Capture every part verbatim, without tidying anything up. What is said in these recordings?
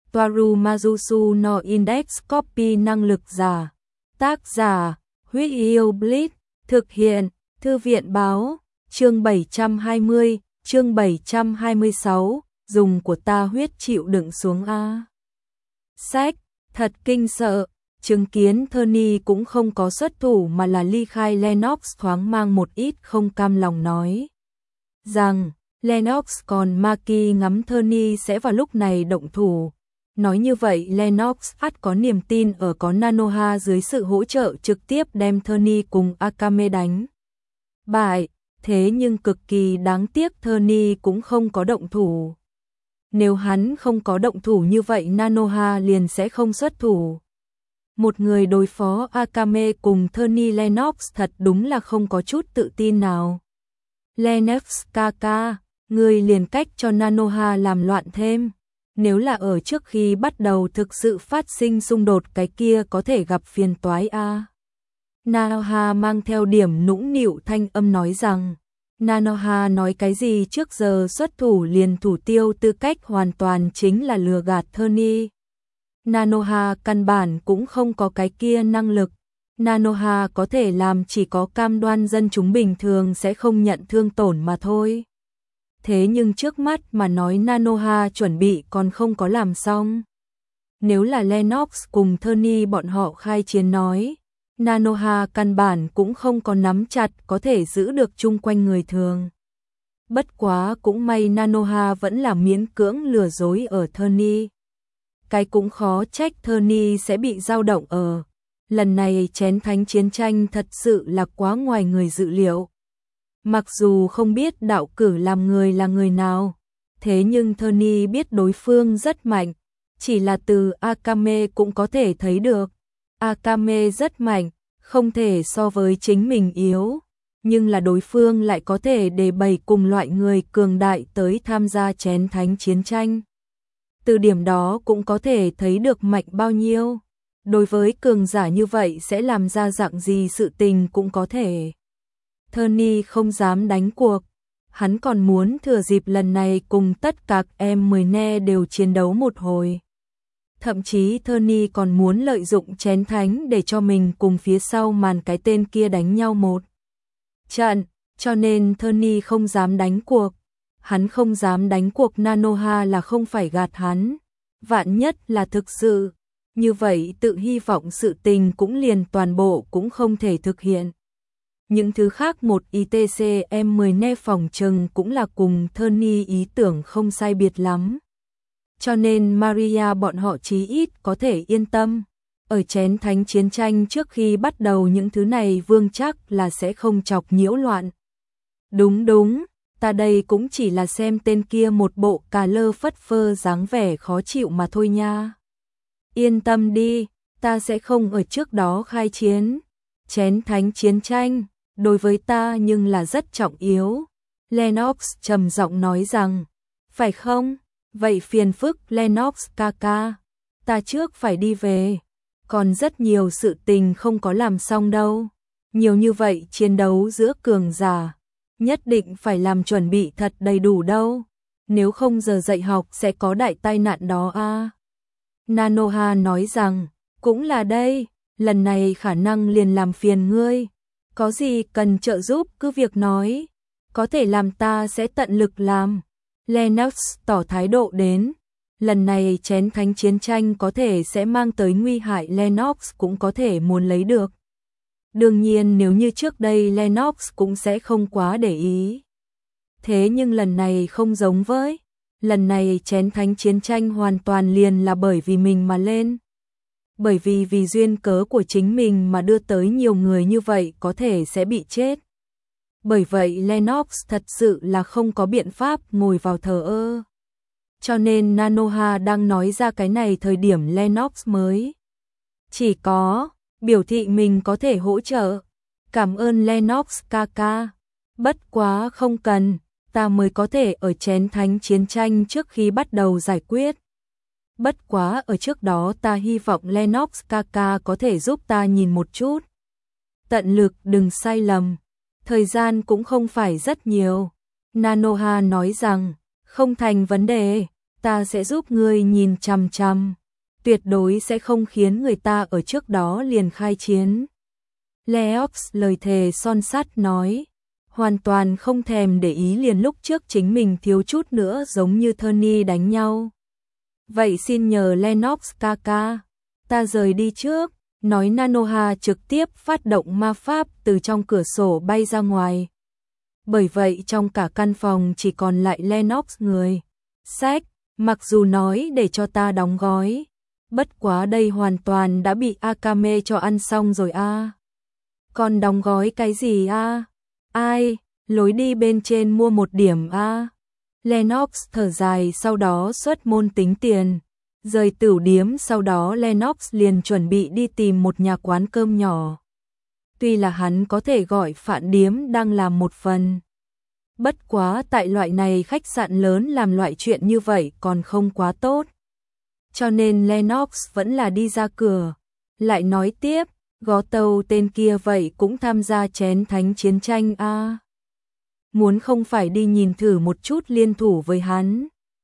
Toaru Majusu no Index Copy năng lực giả. Tác giả, Huyết Yêu Blitz, thực hiện, Thư viện báo, chương bảy trăm hai mươi, chương bảy trăm hai mươi sáu, dùng của ta huyết chịu đựng xuống a. Sách, thật kinh sợ, chứng kiến Tony cũng không có xuất thủ mà là ly khai. Lennox thoáng mang một ít không cam lòng nói rằng Lennox còn Maki ngắm Tony sẽ vào lúc này động thủ. Nói như vậy Lennox ắt có niềm tin ở có Nanoha dưới sự hỗ trợ trực tiếp đem Tony cùng Akame đánh bại, thế nhưng cực kỳ đáng tiếc Tony cũng không có động thủ. Nếu hắn không có động thủ như vậy Nanoha liền sẽ không xuất thủ. Một người đối phó Akame cùng Tony, Lennox thật đúng là không có chút tự tin nào. Lennox kaka, người liền cách cho Nanoha làm loạn thêm. Nếu là ở trước khi bắt đầu thực sự phát sinh xung đột cái kia có thể gặp phiền toái a. Nanoha mang theo điểm nũng nịu thanh âm nói rằng, Nanoha nói cái gì trước giờ xuất thủ liền thủ tiêu tư cách hoàn toàn chính là lừa gạt Tony. Nanoha căn bản cũng không có cái kia năng lực. Nanoha có thể làm chỉ có cam đoan dân chúng bình thường sẽ không nhận thương tổn mà thôi. Thế nhưng trước mắt mà nói Nanoha chuẩn bị còn không có làm xong. Nếu là Lennox cùng Tony bọn họ khai chiến nói, Nanoha căn bản cũng không có nắm chặt có thể giữ được chung quanh người thường. Bất quá cũng may Nanoha vẫn là miễn cưỡng lừa dối ở Tony. Cái cũng khó trách Tony sẽ bị dao động ở. Lần này chén thánh chiến tranh thật sự là quá ngoài người dự liệu. Mặc dù không biết đạo cử làm người là người nào, thế nhưng Tony biết đối phương rất mạnh, chỉ là từ Akame cũng có thể thấy được. Akame rất mạnh, không thể so với chính mình yếu, nhưng là đối phương lại có thể để bày cùng loại người cường đại tới tham gia chén thánh chiến tranh. Từ điểm đó cũng có thể thấy được mạnh bao nhiêu. Đối với cường giả như vậy sẽ làm ra dạng gì sự tình cũng có thể. Tony không dám đánh cuộc, hắn còn muốn thừa dịp lần này cùng tất cả em mười ne đều chiến đấu một hồi. Thậm chí Tony còn muốn lợi dụng chén thánh để cho mình cùng phía sau màn cái tên kia đánh nhau một trận, cho nên Tony không dám đánh cuộc. Hắn không dám đánh cuộc Nanoha là không phải gạt hắn, vạn nhất là thực sự, như vậy tự hy vọng sự tình cũng liền toàn bộ cũng không thể thực hiện. Những thứ khác một i tê xê em mười ne phòng trừng cũng là cùng Tony ý tưởng không sai biệt lắm. Cho nên Maria bọn họ chí ít có thể yên tâm. Ở chén thánh chiến tranh trước khi bắt đầu những thứ này vương chắc là sẽ không chọc nhiễu loạn. Đúng đúng, ta đây cũng chỉ là xem tên kia một bộ cà lơ phất phơ dáng vẻ khó chịu mà thôi nha. Yên tâm đi, ta sẽ không ở trước đó khai chiến. Chén thánh chiến tranh, đối với ta nhưng là rất trọng yếu. Lennox trầm giọng nói rằng, phải không? Vậy phiền phức Lennox kaka, ta trước phải đi về, còn rất nhiều sự tình không có làm xong đâu. Nhiều như vậy chiến đấu giữa cường giả, nhất định phải làm chuẩn bị thật đầy đủ đâu. Nếu không giờ dạy học sẽ có đại tai nạn đó a. À. Nanoha nói rằng, cũng là đây, lần này khả năng liền làm phiền ngươi. Có gì cần trợ giúp cứ việc nói, có thể làm ta sẽ tận lực làm. Lennox tỏ thái độ đến, lần này chén thánh chiến tranh có thể sẽ mang tới nguy hại Lennox cũng có thể muốn lấy được. Đương nhiên nếu như trước đây Lennox cũng sẽ không quá để ý. Thế nhưng lần này không giống với, lần này chén thánh chiến tranh hoàn toàn liền là bởi vì mình mà lên. Bởi vì vì duyên cớ của chính mình mà đưa tới nhiều người như vậy có thể sẽ bị chết. Bởi vậy Lennox thật sự là không có biện pháp ngồi vào thờ ơ. Cho nên Nanoha đang nói ra cái này thời điểm Lennox mới chỉ có biểu thị mình có thể hỗ trợ. Cảm ơn Lennox kaka. Bất quá không cần, ta mới có thể ở chén thánh chiến tranh trước khi bắt đầu giải quyết. Bất quá ở trước đó ta hy vọng Lennox kaka có thể giúp ta nhìn một chút. Tận lực đừng sai lầm. Thời gian cũng không phải rất nhiều. Nanoha nói rằng, không thành vấn đề, ta sẽ giúp ngươi nhìn chằm chằm, tuyệt đối sẽ không khiến người ta ở trước đó liền khai chiến. Leox lời thề son sắt nói, hoàn toàn không thèm để ý liền lúc trước chính mình thiếu chút nữa giống như Tony đánh nhau. Vậy xin nhờ Lennox ca ca, ta rời đi trước, nói Nanoha trực tiếp phát động ma pháp từ trong cửa sổ bay ra ngoài. Bởi vậy trong cả căn phòng chỉ còn lại Lennox người. Sách, mặc dù nói để cho ta đóng gói, bất quá đây hoàn toàn đã bị Akame cho ăn xong rồi a. À. Còn đóng gói cái gì a? À? Ai, lối đi bên trên mua một điểm a. À? Lennox thở dài sau đó xuất môn tính tiền. Rời tửu điếm sau đó Lennox liền chuẩn bị đi tìm một nhà quán cơm nhỏ. Tuy là hắn có thể gọi phạn điếm đang làm một phần. Bất quá tại loại này khách sạn lớn làm loại chuyện như vậy còn không quá tốt. Cho nên Lennox vẫn là đi ra cửa. Lại nói tiếp, gó tàu tên kia vậy cũng tham gia chén thánh chiến tranh a. À. Muốn không phải đi nhìn thử một chút liên thủ với hắn.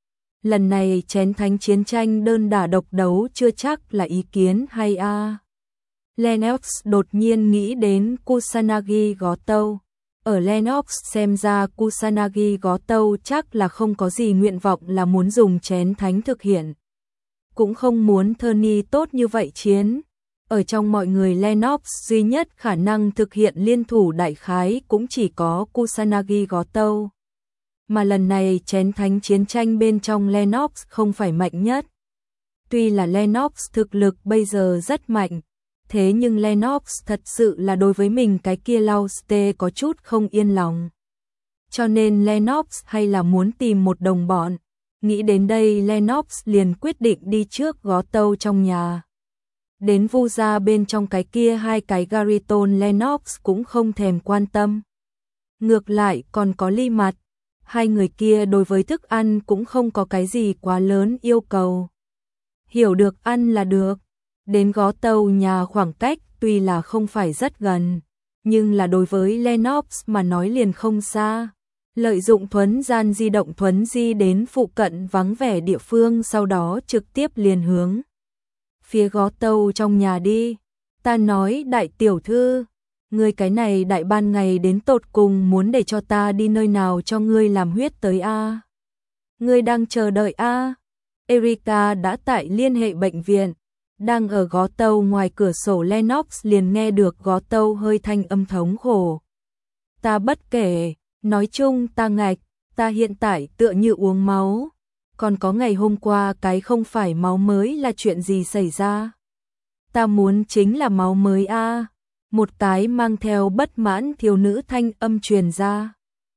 Lần này chén thánh chiến tranh đơn đả độc đấu chưa chắc là ý kiến hay a. À. Lennox đột nhiên nghĩ đến Kusanagi gó tàu. Ở Lennox xem ra Kusanagi gó tàu chắc là không có gì nguyện vọng là muốn dùng chén thánh thực hiện. Cũng không muốn Tony tốt như vậy chiến. Ở trong mọi người Lennox duy nhất khả năng thực hiện liên thủ đại khái cũng chỉ có Kusanagi gó tàu. Mà lần này chén thánh chiến tranh bên trong Lennox không phải mạnh nhất. Tuy là Lennox thực lực bây giờ rất mạnh, thế nhưng Lennox thật sự là đối với mình cái kia Lauste có chút không yên lòng. Cho nên Lennox hay là muốn tìm một đồng bọn. Nghĩ đến đây Lennox liền quyết định đi trước gó tàu trong nhà. Đến vu gia bên trong cái kia hai cái Gariton Lennox cũng không thèm quan tâm. Ngược lại còn có ly mặt. Hai người kia đối với thức ăn cũng không có cái gì quá lớn yêu cầu. Hiểu được ăn là được. Đến gó tàu nhà khoảng cách tuy là không phải rất gần, nhưng là đối với Lennox mà nói liền không xa. Lợi dụng thuấn gian di động thuấn di đến phụ cận vắng vẻ địa phương sau đó trực tiếp liền hướng phía gó tàu trong nhà đi. Ta nói đại tiểu thư, ngươi cái này đại ban ngày đến tột cùng muốn để cho ta đi nơi nào cho ngươi làm huyết tới a? À? Ngươi đang chờ đợi a? À? Erika đã tại liên hệ bệnh viện, đang ở gó tàu ngoài cửa sổ Lennox liền nghe được gó tàu hơi thanh âm thống khổ. Ta bất kể, nói chung ta ngạch, ta hiện tại tựa như uống máu, còn có ngày hôm qua cái không phải máu mới là chuyện gì xảy ra? Ta muốn chính là máu mới a. À? Một cái mang theo bất mãn thiếu nữ thanh âm truyền ra.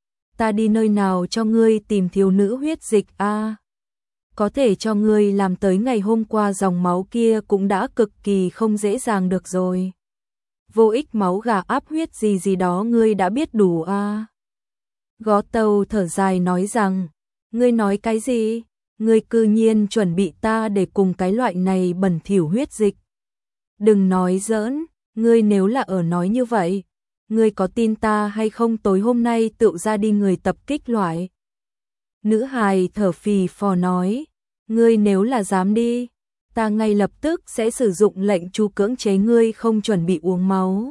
Ta đi nơi nào cho ngươi tìm thiếu nữ huyết dịch a? À? Có thể cho ngươi làm tới ngày hôm qua dòng máu kia cũng đã cực kỳ không dễ dàng được rồi. Vô ích máu gà áp huyết gì gì đó ngươi đã biết đủ a. À? Gó tàu thở dài nói rằng, ngươi nói cái gì? Ngươi cư nhiên chuẩn bị ta để cùng cái loại này bẩn thỉu huyết dịch. Đừng nói giỡn, ngươi nếu là ở nói như vậy, ngươi có tin ta hay không tối hôm nay tự ra đi người tập kích loại. Nữ hài thở phì phò nói, ngươi nếu là dám đi, ta ngay lập tức sẽ sử dụng lệnh tru cưỡng chế ngươi không chuẩn bị uống máu.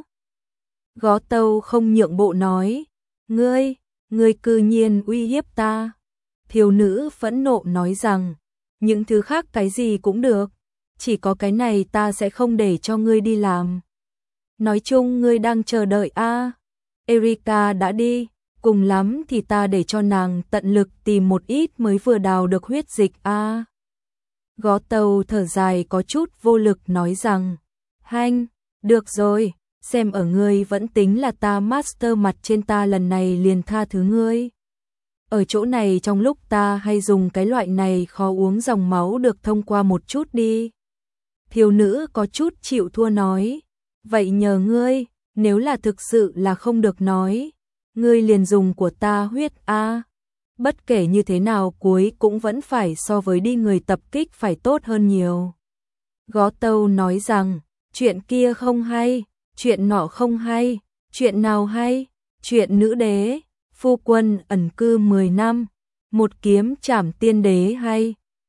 Gó tàu không nhượng bộ nói, ngươi, ngươi cư nhiên uy hiếp ta. Thiếu nữ phẫn nộ nói rằng, những thứ khác cái gì cũng được, chỉ có cái này ta sẽ không để cho ngươi đi làm. Nói chung ngươi đang chờ đợi a. À? Erika đã đi, cùng lắm thì ta để cho nàng tận lực tìm một ít mới vừa đào được huyết dịch a. À? Gó tàu thở dài có chút vô lực nói rằng, hanh, được rồi, xem ở ngươi vẫn tính là ta master mặt trên ta lần này liền tha thứ ngươi. Ở chỗ này trong lúc ta hay dùng cái loại này khó uống dòng máu được thông qua một chút đi. Thiếu nữ có chút chịu thua nói, vậy nhờ ngươi, nếu là thực sự là không được nói, ngươi liền dùng của ta huyết a. À. Bất kể như thế nào cuối cũng vẫn phải so với đi người tập kích phải tốt hơn nhiều. Gó tàu nói rằng, chuyện kia không hay, chuyện nọ không hay, chuyện nào hay, chuyện nữ đế, phu quân ẩn cư mười năm, một kiếm trảm tiên đế hay.